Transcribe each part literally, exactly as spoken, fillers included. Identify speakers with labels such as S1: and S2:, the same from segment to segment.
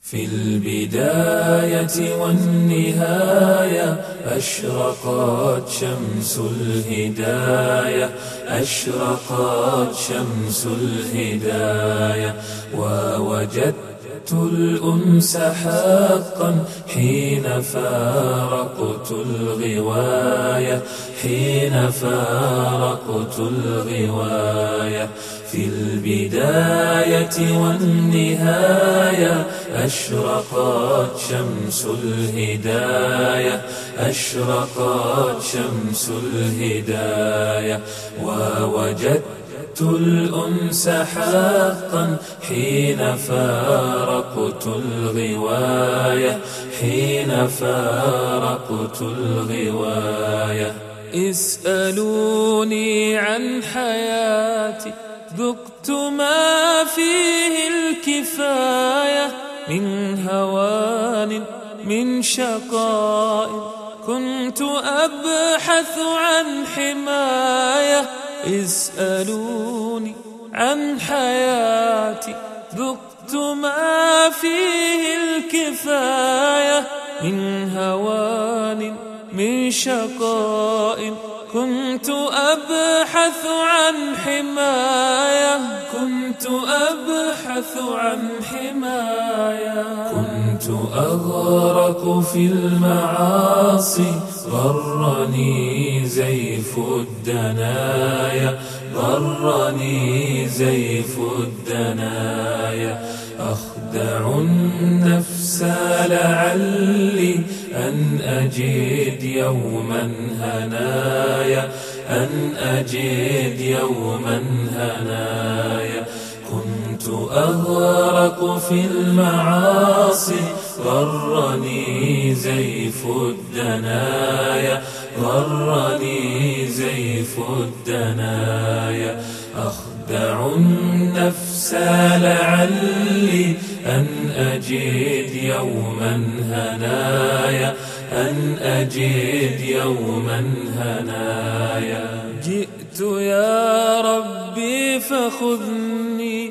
S1: في البداية والنهاية أشرقت شمس الهداية أشرقت شمس الهداية ووجدت الأنس حقا حين فارقت الغواية حين فارقت الغواية في البداية والنهاية أشرقت شمس الهداية أشرقت شمس الهداية ووجدت الأنس حقا حين فارقت الغواية حين فارقت الغواية اسألوني عن حياتي ذقت ما فيه الكفاية من هوان من شقاء كنت أبحث عن حماية اسألوني عن حياتي ذقت ما فيه الكفاية من هوان من شقاء كنت أبحث عن حماية كنت أبحث عن حماية كنت أغرق في المعاصي غرني زيف الدنايا غرني زيف الدنايا أخدع النفس لعلي أن أجد يوما هنايا أن أجد يوما هنايا كنت أغرق في المعاصي غرني زيف الدنايا غرني زيف الدنايا أخدع النفس لعلي أن أجد يوما هنايا أن أجد يوما هنايا جئت يا ربي فخذني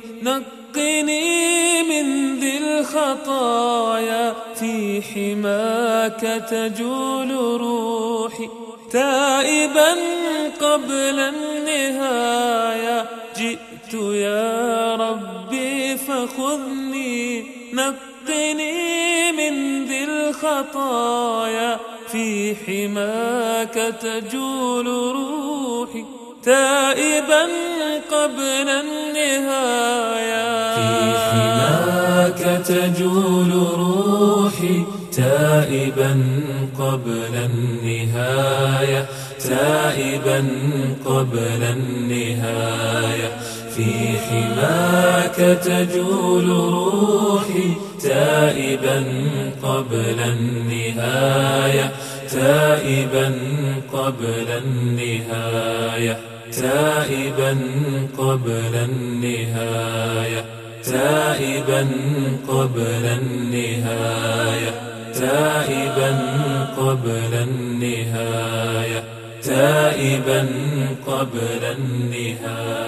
S1: نقني من ذي الخطايا في حماك تجول روحي تائبا قبل النهاية جئت يا ربي فخذني نقني من ذي الخطايا في حماك تجول روحي تائبا قبل النهاية في حماك تجول روحي تائبا قبل النهاية تائبا قبل النهاية في حماك تجول روحي تائبا قبل النهاية تائبا قبل النهاية تائبا قبل النهاية تائبا قبل النهاية تائبا قبل النهاية تائبا قبل النهاية